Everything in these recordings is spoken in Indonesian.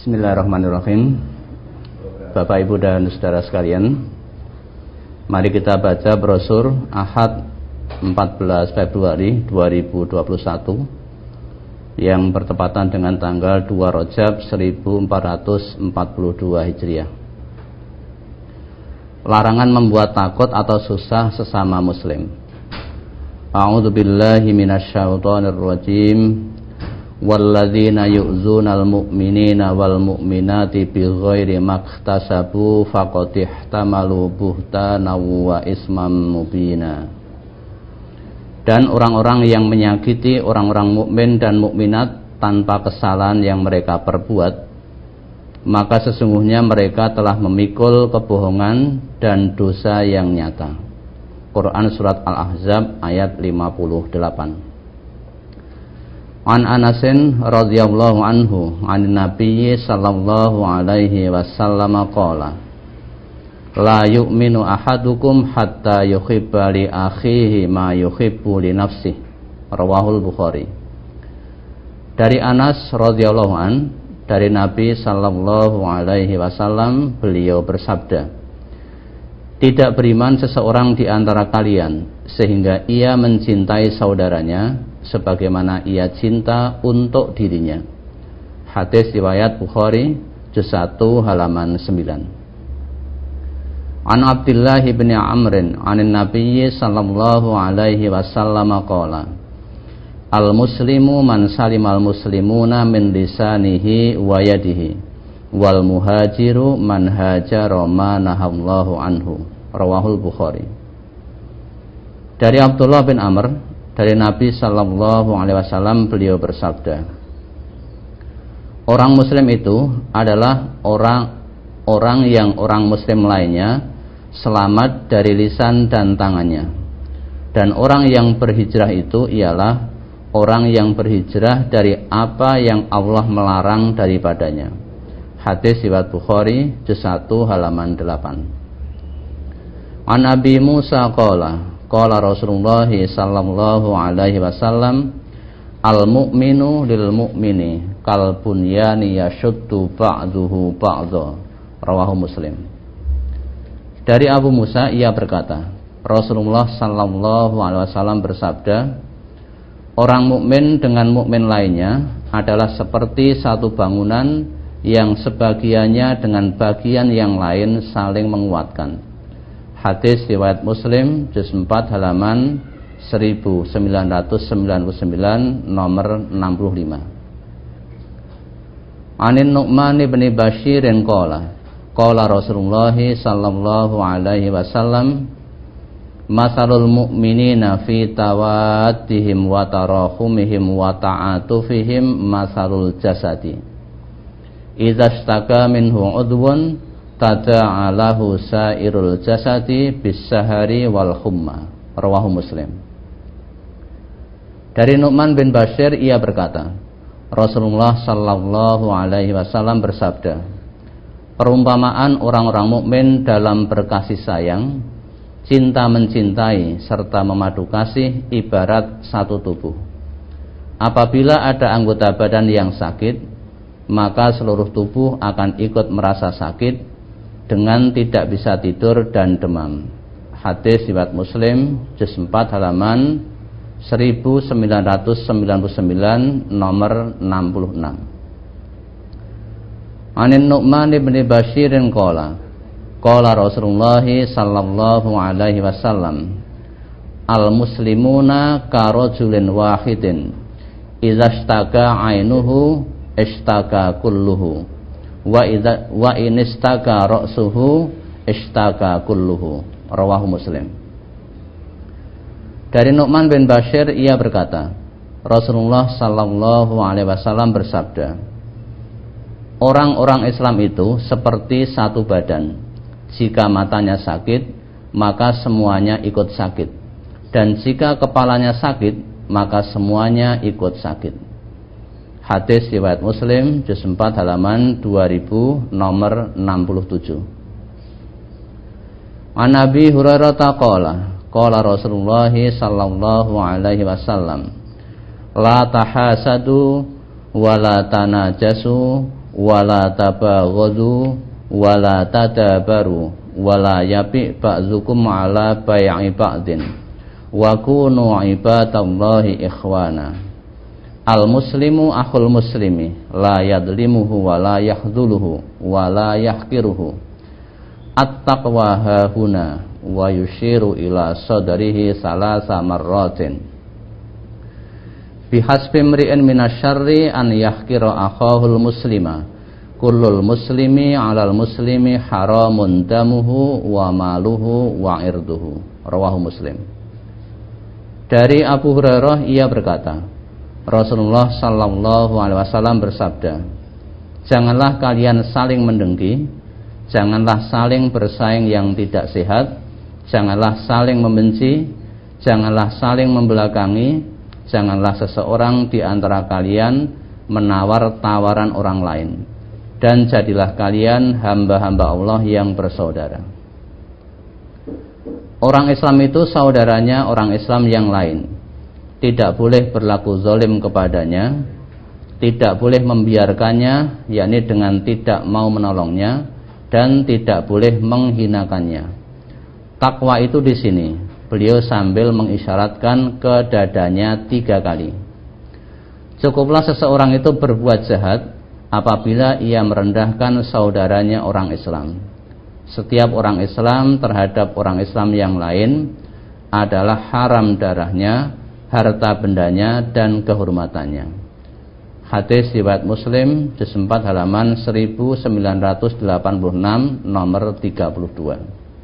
Bismillahirrahmanirrahim. Bapak, Ibu, dan saudara sekalian, mari kita baca brosur Ahad 14 Februari 2021 yang bertepatan dengan tanggal 2 Rajab 1442 Hijriah. Larangan membuat takut atau susah sesama muslim. A'udzubillahi minasyaitonirrajim. Walladzina yu'zunal mu'minina wal mu'minati bighairi maktasabu faqad ihtamalu buhtanan wa isman mubina. Dan orang-orang yang menyakiti orang-orang mukmin dan mukminat tanpa kesalahan yang mereka perbuat, maka sesungguhnya mereka telah memikul kebohongan dan dosa yang nyata. Quran surat Al-Ahzab ayat 58. An Anasin radhiyallahu anhu an Nabi sallallahu alaihi wasallam qala la yu'minu ahadukum hatta yuhibba li akhihi ma yuhibbu li nafsihi. Rawahul Bukhari. Dari Anas radhiyallahu an, dari Nabi sallallahu alaihi wasallam, beliau bersabda, tidak beriman seseorang di antara kalian sehingga ia mencintai saudaranya sebagaimana ia cinta untuk dirinya. Hadis riwayat Bukhari, juz 1 halaman 9. An Abdullah bin Amr anin Nabi sallallahu alaihi wasallam qala al-muslimu man salimal muslimuna min lisanihi wa yadihi wal muhajiru man hajara ma nahallahu anhu. Rawahul Bukhari. Dari Abdullah bin Amr, dari Nabi sallallahu alaihi wasallam, beliau bersabda, orang muslim itu adalah orang yang orang muslim lainnya selamat dari lisan dan tangannya. Dan orang yang berhijrah itu ialah orang yang berhijrah dari apa yang Allah melarang daripadanya. Hadis riwayat Bukhari, juz 1 halaman 8. An Abi Musa qala Rasulullah sallallahu alaihi wasallam al-mu'minu lil mu'mini kal bunyani yashuddu ba'duhu ba'dha. Rawahu Muslim. Dari Abu Musa, ia berkata, Rasulullah sallallahu alaihi wasallam bersabda, orang mukmin dengan mukmin lainnya adalah seperti satu bangunan yang sebagiannya dengan bagian yang lain saling menguatkan. Hadis riwayat Muslim, juz 4 halaman 1999 nomor 65. Anin Nu'man bin Bashirin qala Rasulullah sallallahu alaihi wasallam masalul mu'minina fi tawaddihim wa tarahumihim wa ta'atufihim masalul jasadi idza istaka minhu udwun tada'alahu sairul jasadi bis-sahari wal humma. Rawahu Muslim. Dari Nu'man bin Bashir, ia berkata, Rasulullah sallallahu alaihi wasallam bersabda, perumpamaan orang-orang mukmin dalam berkasih sayang, cinta mencintai serta memadu kasih ibarat satu tubuh. Apabila ada anggota badan yang sakit, maka seluruh tubuh akan ikut merasa sakit dengan tidak bisa tidur dan demam. Hadis riwayat Muslim, juz 4 halaman 1999 nomor 66. Anin Nu'man bin Bashirin qala Rasulullah sallallahu alaihi wasallam al-muslimuna karajulin wahidin idza istaka ainuhu istaka kulluhu wa in istaka ra'suhu istaka kulluhu. Rawahu Muslim. Dari Nu'man bin Bashir, ia berkata, Rasulullah sallallahu alaihi wasallam bersabda, orang-orang Islam itu seperti satu badan. Jika matanya sakit, maka semuanya ikut sakit, dan jika kepalanya sakit, maka semuanya ikut sakit. Hadis riwayat Muslim, juz 4 halaman 2000 nomor 67. An Abi Hurairah qala Rasulullah sallallahu alaihi wasallam la tahasadu wa la tanajasu wala tabaghadu wala tadabaru wala yabi ba'dzukum ala bai'i ba'din wa kunu ibadallahi ikhwana. Al muslimu akhul muslimi la yadlimuhu wa la yakhdhuluhu wa la yahqiruhu. At-taqwa hahuna wa yushiru ila sadrihi salasa marratin. Bihasbi mri'in minasyarri an yahqira akhahul muslima. Kullul muslimi 'alal muslimi haramun damuhu wa maluhu wa irduhu. Rawahu Muslim. Dari Abu Hurairah ia berkata, Rasulullah sallallahu alaihi wasallam bersabda, janganlah kalian saling mendengki, janganlah saling bersaing yang tidak sehat, janganlah saling membenci, janganlah saling membelakangi, janganlah seseorang di antara kalian menawar tawaran orang lain, dan jadilah kalian hamba-hamba Allah yang bersaudara. Orang Islam itu saudaranya orang Islam yang lain. Tidak boleh berlaku zalim kepadanya, tidak boleh membiarkannya, yakni dengan tidak mau menolongnya, dan tidak boleh menghinakannya. Takwa itu di sini, beliau sambil mengisyaratkan ke dadanya 3 kali. Cukuplah seseorang itu berbuat jahat apabila ia merendahkan saudaranya orang Islam. Setiap orang Islam terhadap orang Islam yang lain adalah haram darahnya, harta bendanya, dan kehormatannya. Hadis riwayat Muslim juz 4 halaman 1986 nomor 32.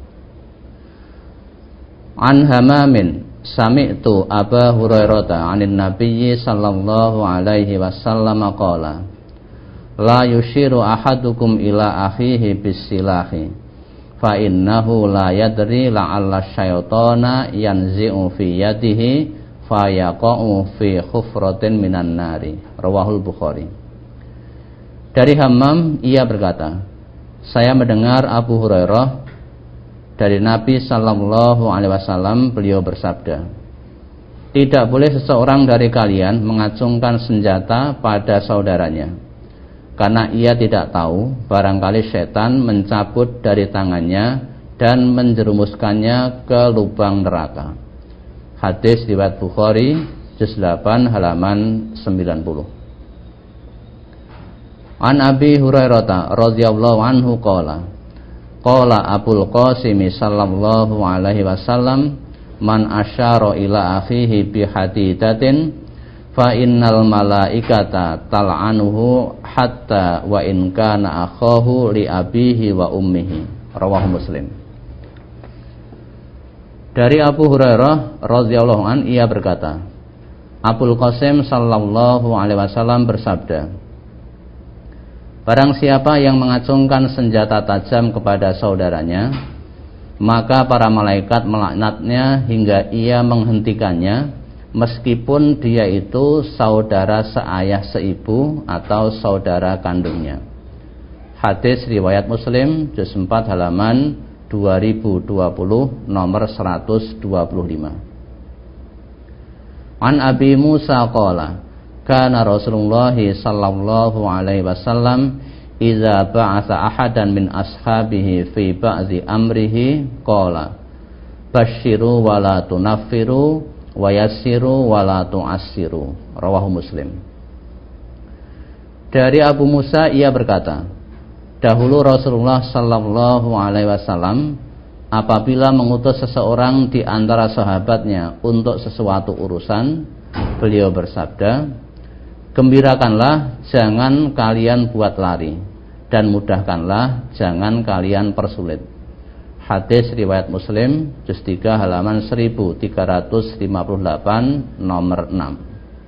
An Hamamin sami'tu Aba Hurairah 'anin Nabiyyi sallallahu alaihi wasallam qala la yushiru ahadukum ila akhihi bisilahi fa innahu la yadri la'alla syaitana yanzi'u fi yadihi fayaqa'u fi khufratin minan nari. Rawahul Bukhari. Dari Hammam ia berkata, saya mendengar Abu Hurairah dari Nabi sallallahu alaihi wasallam, beliau bersabda, tidak boleh seseorang dari kalian mengacungkan senjata pada saudaranya, karena ia tidak tahu barangkali setan mencabut dari tangannya dan menjerumuskannya ke lubang neraka. Hadis riwayat Bukhari juz 8 halaman 90. An Abi Hurairah radhiyallahu anhu qala Abul Qasim sallallahu alaihi wasallam man asyara ila akhihi bi hadidatin fa innal malaikata tal'anuhu hatta wa in kana akhahu li abihi wa ummihi. Rawahu Muslim. Dari Abu Hurairah radhiyallahu an ia berkata, Abul Qasim sallallahu alaihi wasallam bersabda, barang siapa yang mengacungkan senjata tajam kepada saudaranya, maka para malaikat melaknatnya hingga ia menghentikannya, meskipun dia itu saudara seayah seibu atau saudara kandungnya. Hadis riwayat Muslim juz 4 halaman 2020 nomor 125. An Abi Musa qala kana Rasulullah sallallahu alaihi wasallam idza ba'atha ahadan min ashabihi fi ba'dhi amrihi qala basyiru wa la tunaffiru wa yassiru wa la tu'assiru. Rawahu Muslim. Dari Abu Musa ia berkata, dahulu Rasulullah sallallahu alaihi wasallam apabila mengutus seseorang di antara sahabatnya untuk sesuatu urusan, beliau bersabda, gembirakanlah, jangan kalian buat lari, dan mudahkanlah, jangan kalian persulit. Hadis riwayat Muslim juz 3 halaman 1358 nomor 6.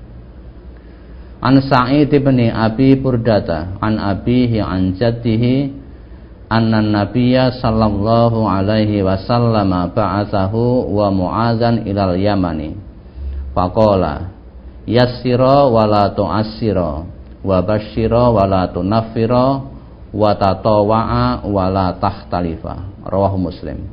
An Sa'id bin Abi Burdata an abihi an jaddihi anna nabiyya sallallahu alaihi wasallam ba'athahu wa Mu'adzan ilal Yamani faqala yassira wa la tu'assira wa basyira wa la tunaffira wa tatawa'a wa la takhtalifa. Rawahu Muslim.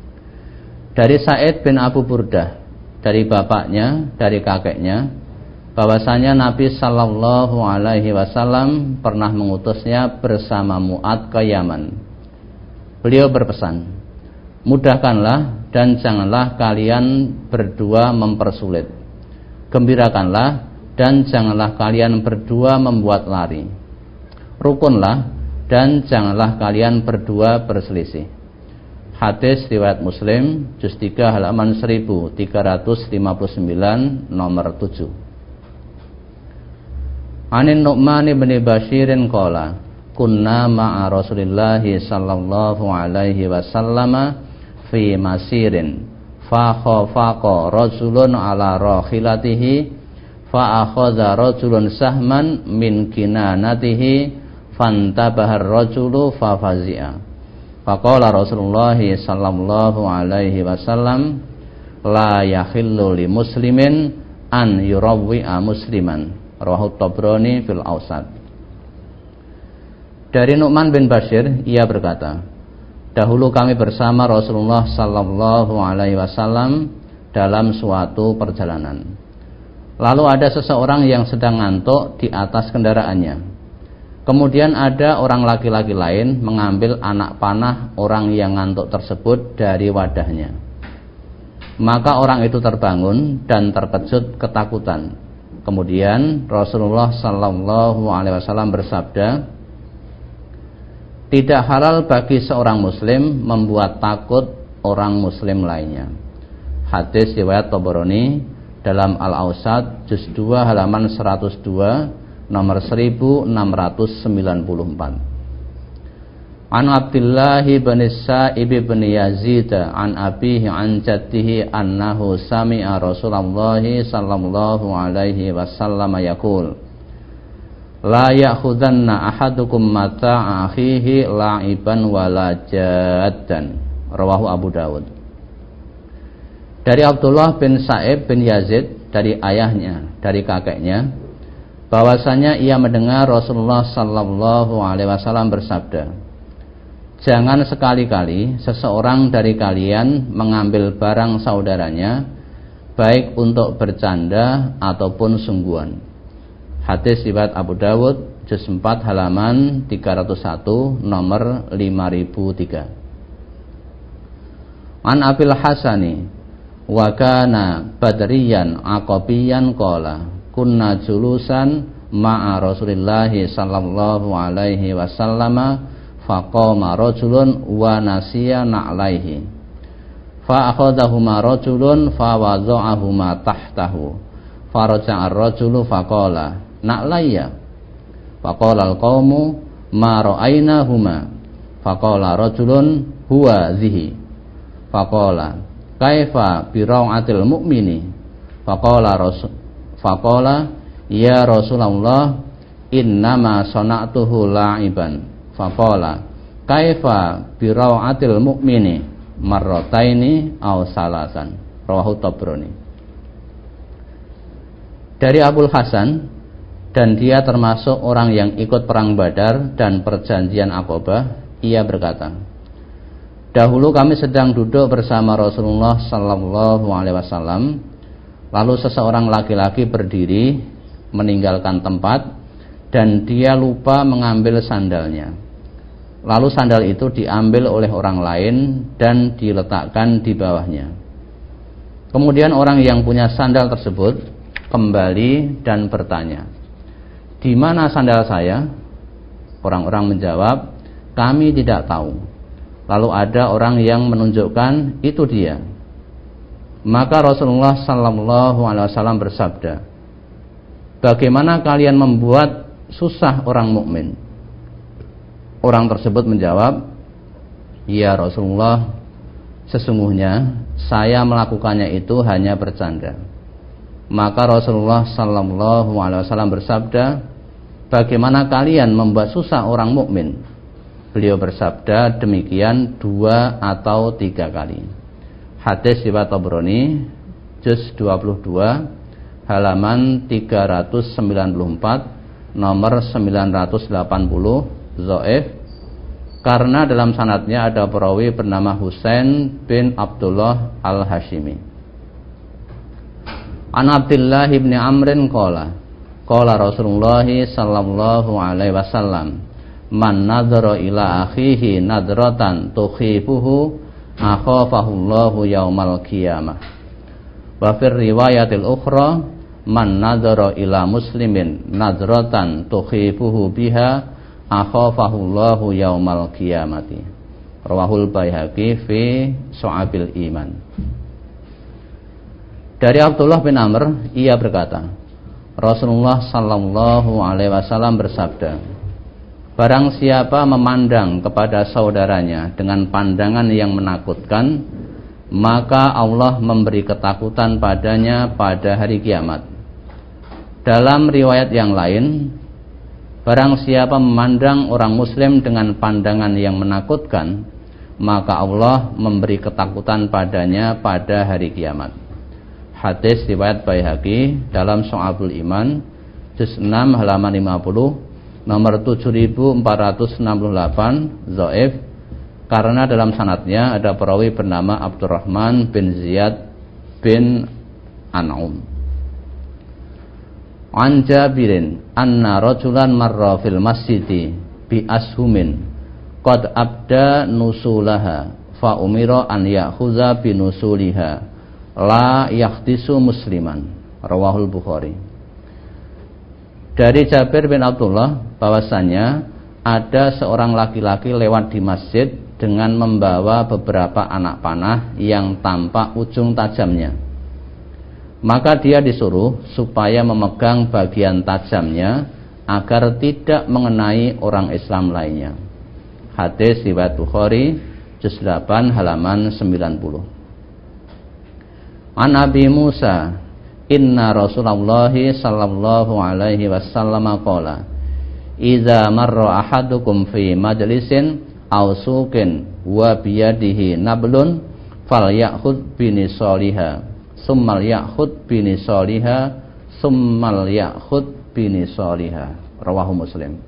Dari Sa'id bin Abu Burdah, dari bapaknya, dari kakeknya, bahwasanya Nabi sallallahu alaihi wasallam pernah mengutusnya bersama Mu'adz ke Yaman. Beliau berpesan, mudahkanlah dan janganlah kalian berdua mempersulit. Gembirakanlah dan janganlah kalian berdua membuat lari. Rukunlah dan janganlah kalian berdua berselisih. Hadis riwayat Muslim, juz 3 halaman 1359 nomor 7. Anin Nu'man bin Bashirin qala, kunna ma'a Rasulillah sallallahu alaihi wasallam fi masirin fa khafaqa rajulun ala rakhilatihi fa akhadha rajulun sahman min kinanatihi fantabahar rajulu fa fazi'a. Faqala Rasulullah sallallahu alaihi wasallam, la yakhillu li muslimin an yurawwi'a musliman. Rawahu Tabrani fil Awsat. Dari Nu'man bin Bashir, ia berkata, dahulu kami bersama Rasulullah sallallahu alaihi wasallam dalam suatu perjalanan. Lalu ada seseorang yang sedang ngantuk di atas kendaraannya. Kemudian ada orang laki-laki lain mengambil anak panah orang yang ngantuk tersebut dari wadahnya. Maka orang itu terbangun dan terkejut ketakutan. Kemudian Rasulullah sallallahu alaihi wasallam bersabda, tidak halal bagi seorang muslim membuat takut orang muslim lainnya. Hadis riwayat Tabrani dalam Al-Awsat juz 2 halaman 102 nomor 1694. An Abdullah bin Sa'ib bin Yazid an abihi an jaddihi annahu sami'a Rasulullah sallallahu alaihi wasallam yaqul, la ya'khudanna ahadukum mata'a akhihi la'iban wala jaddan. Rawahu Abu Dawud. Dari Abdullah bin Sa'ib bin Yazid, dari ayahnya, dari kakeknya, bahwasanya ia mendengar Rasulullah sallallahu alaihi wasallam bersabda, jangan sekali-kali seseorang dari kalian mengambil barang saudaranya baik untuk bercanda ataupun sungguhan. Hadis riwayat Abu Dawud juz 4 halaman 301 nomor 5003. An Abil Hasani wa kana badriyan aqabiyan qala, kunna julusan ma'a Rasulillah sallallahu alaihi wasallam faqama rajulun wa nasiya na'laihi fa akhadahuma rajulun fa wada'ahuma tahtahu faraja'a ar-rajulu faqala na'layya faqala al-qaumu ma ra'aynahuma faqala rajulun huwa zihi faqala kaifa bi ra'atil mu'mini faqala ya Rasulullah innama sana'tuhu la'iban faqala kaifa bi ra'atil mu'mini marrataini aw salasan. Rawahu Tabrani. Dari Abul Hasan, dan dia termasuk orang yang ikut perang Badar dan perjanjian Aqabah, ia berkata, dahulu kami sedang duduk bersama Rasulullah sallallahu alaihi wasallam. Lalu seseorang laki-laki berdiri meninggalkan tempat dan dia lupa mengambil sandalnya. Lalu sandal itu diambil oleh orang lain dan diletakkan di bawahnya. Kemudian orang yang punya sandal tersebut kembali dan bertanya, di mana sandal saya? Orang-orang menjawab, kami tidak tahu. Lalu ada orang yang menunjukkan, itu dia. Maka Rasulullah sallallahu alaihi wasallam bersabda, bagaimana kalian membuat susah orang mukmin? Orang tersebut menjawab, ya Rasulullah, sesungguhnya saya melakukannya itu hanya bercanda. Maka Rasulullah sallallahu alaihi wasallam bersabda, bagaimana kalian membuat susah orang mukmin? Beliau bersabda demikian 2 atau 3 kali. Hadis riwayat Tabrani juz 22 halaman 394 nomor 980 dhaif, karena dalam sanadnya ada perawi bernama Husain bin Abdullah Al-Hashimi. An Abdullah bin Amrin qala Rasulullah sallallahu alaihi wasallam man nadhara ila akhihi nadratan tukhibuhu akhafahullahu yaumal qiyamah. Wa fir riwayatil ukhra man nadhara ila muslimin nadratan tukhibuhu biha akhafahullahu yaumal qiyamati. Rawahul Baihaqi fi Syu'abil Iman. Dari Abdullah bin Amr, ia berkata, Rasulullah sallallahu alaihi wasallam bersabda, barang siapa memandang kepada saudaranya dengan pandangan yang menakutkan, maka Allah memberi ketakutan padanya pada hari kiamat. Dalam riwayat yang lain, barang siapa memandang orang muslim dengan pandangan yang menakutkan, maka Allah memberi ketakutan padanya pada hari kiamat. Hadis riwayat Baihaqi dalam Syu'abul Iman juz 6 halaman 50 nomor 7468 dhaif karena dalam sanadnya ada perawi bernama Abdurrahman bin Ziyad bin An'um. An Jabirin anna rajulan marra fil masjidi bi ashumin qad abda nusulaha fa umira an ya'khudha bi nusuliha la yakhtisu musliman. Rawahul Bukhari. Dari Jabir bin Abdullah bahwasanya ada seorang laki-laki lewat di masjid dengan membawa beberapa anak panah yang tampak ujung tajamnya. Maka dia disuruh supaya memegang bagian tajamnya agar tidak mengenai orang Islam lainnya. Hadis riwayat Bukhari juz 8 halaman 90. An Abi Musa inna Rasulullah sallallahu alaihi wasallam qala idza marra ahadukum fi majlisin aw suqin wa biyadihi nablun falyakhudh binisaliha summal yakhudh binisaliha summal yakhudh binisaliha. Rawahu Muslim.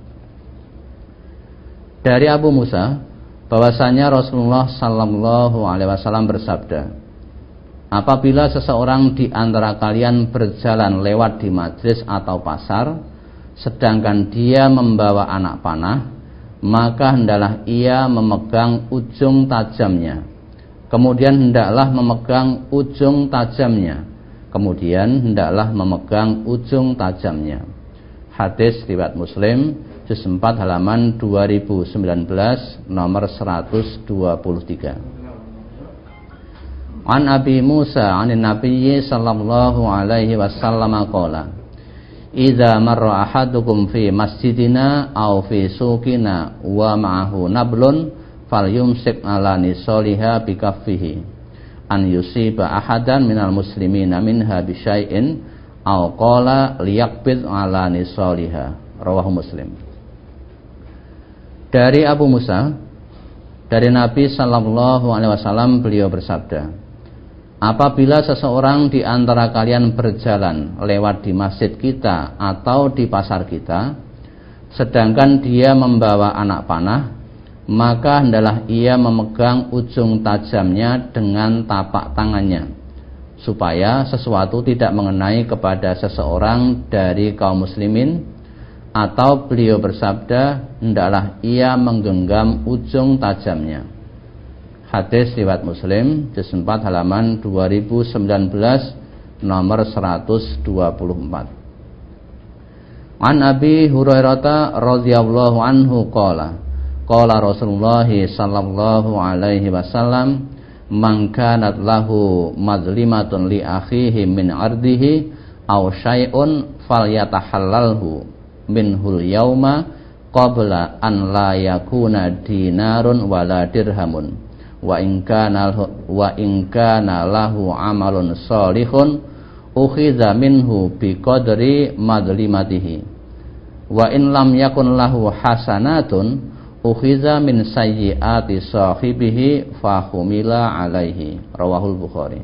Dari Abu Musa bahwasanya Rasulullah sallallahu alaihi wasallam bersabda, apabila seseorang di antara kalian berjalan lewat di majlis atau pasar, sedangkan dia membawa anak panah, maka hendaklah ia memegang ujung tajamnya. Kemudian hendaklah memegang ujung tajamnya. Kemudian hendaklah memegang ujung tajamnya. Hadis riwayat Muslim, juz 4 halaman 2019 nomor 123. An Abi Musa anin Nabiyyi sallallahu alaihi wasallam qala idza marra ahadukum fi masjidina aw fi suqina wa ma'ahu nablun falyumsik ala nisaliha bikaffihi an yusiba ahadan minal muslimina minha bi syai'in aw qala liyaqbid ala nisaliha. Rawahu Muslim. Dari Abu Musa dari Nabi sallallahu alaihi wasallam beliau bersabda, apabila seseorang di antara kalian berjalan lewat di masjid kita atau di pasar kita, sedangkan dia membawa anak panah, maka hendaklah ia memegang ujung tajamnya dengan tapak tangannya, supaya sesuatu tidak mengenai kepada seseorang dari kaum muslimin, atau beliau bersabda, hendaklah ia menggenggam ujung tajamnya. Hadis riwayat Muslim juz 4 halaman 2019 nomor 124. An Abi Hurairah radhiyallahu anhu qala Rasulullah sallallahu alaihi wasallam man kanat lahu mazlimatun li akhihi min ardihi aw syai'un falyatahallalhu minhul yauma qabla an la yakuna dinarun wala dirhamun wa in kana lahu amalun shalihun ukhidha minhu biqadri madlimatihi wa in lam yakun lahu hasanatun ukhidha min sayyiati sahibihi fahumila alaihi. Rawahul Bukhari.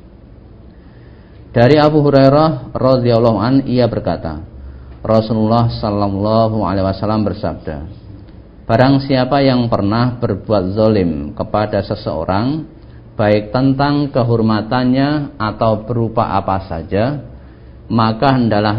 Dari Abu Hurairah radhiyallahu an ia berkata, Rasulullah sallallahu alaihi wasallam bersabda, barang siapa yang pernah berbuat zalim kepada seseorang, baik tentang kehormatannya atau berupa apa saja, maka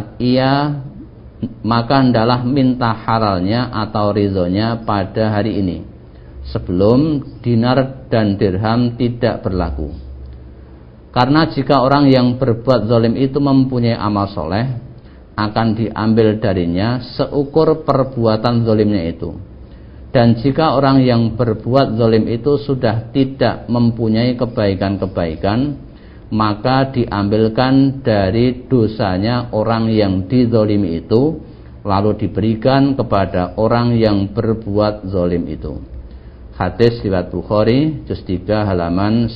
hendaklah minta halalnya atau ridhonya pada hari ini, sebelum dinar dan dirham tidak berlaku. Karena jika orang yang berbuat zalim itu mempunyai amal soleh, akan diambil darinya seukur perbuatan zalimnya itu. Dan jika orang yang berbuat zalim itu sudah tidak mempunyai kebaikan-kebaikan, maka diambilkan dari dosanya orang yang dizalimi itu, lalu diberikan kepada orang yang berbuat zalim itu. Hadis riwayat Bukhari juz 3 halaman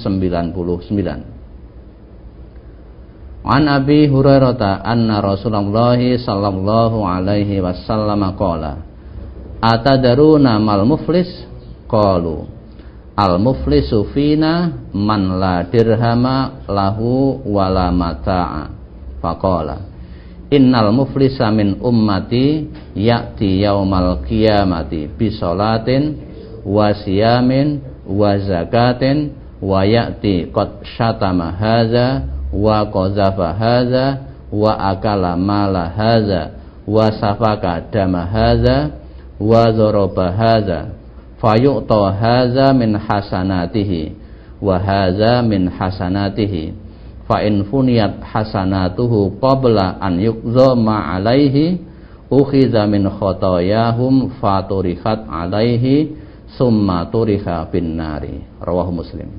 99. An Abi Hurairah anna Rasulullah sallallahu alaihi wasallam qala, atadaruna mal muflis? Qalu al-muflisu fina man la dirhama lahu wala mata'a. Faqala innal muflisa min ummati ya'ti yaumal qiyamati bi salatin wa siyamin wa zakatin wa ya'ti qad syatama hadza wa qazafa hadza wa akala mala hadza wa safaka dama hadza wa zaraba hadza fayu'ta haza min hasanatihi wa haza min hasanatihi fa in funiyat hasanatuhu qabla an yuqza ma alaihi ukhiza min khotoyahum faturihat alaihi summa turiha bin nari. Rawahu Muslim.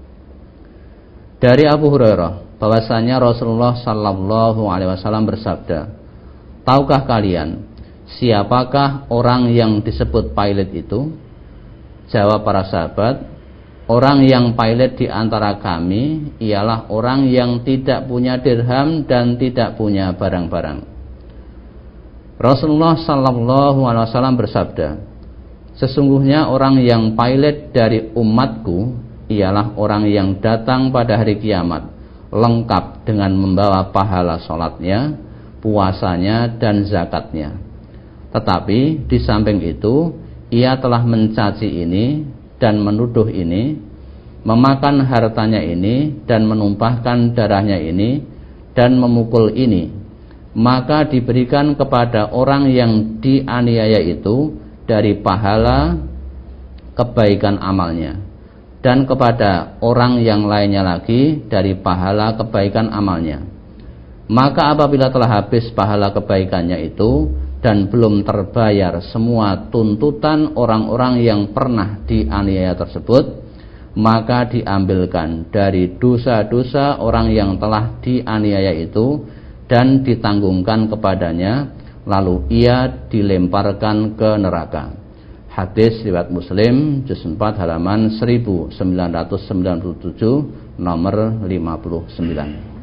Dari Abu Hurairah bahwasanya Rasulullah sallallahu alaihi wasallam bersabda, tahukah kalian siapakah orang yang disebut pilot itu? Jawab para sahabat, orang yang pilot di antara kami ialah orang yang tidak punya dirham dan tidak punya barang-barang. Rasulullah sallallahu alaihi wasallam bersabda, sesungguhnya orang yang pilot dari umatku ialah orang yang datang pada hari kiamat lengkap dengan membawa pahala sholatnya, puasanya dan zakatnya. Tetapi di samping itu ia telah mencaci ini dan menuduh ini, memakan hartanya ini dan menumpahkan darahnya ini dan memukul ini. Maka diberikan kepada orang yang dianiaya itu dari pahala kebaikan amalnya, dan kepada orang yang lainnya lagi dari pahala kebaikan amalnya. Maka apabila telah habis pahala kebaikannya itu dan belum terbayar semua tuntutan orang-orang yang pernah dianiaya tersebut, maka diambilkan dari dosa-dosa orang yang telah dianiaya itu dan ditanggungkan kepadanya, lalu ia dilemparkan ke neraka. Hadis riwayat Muslim juz 4 halaman 1997 nomor 59.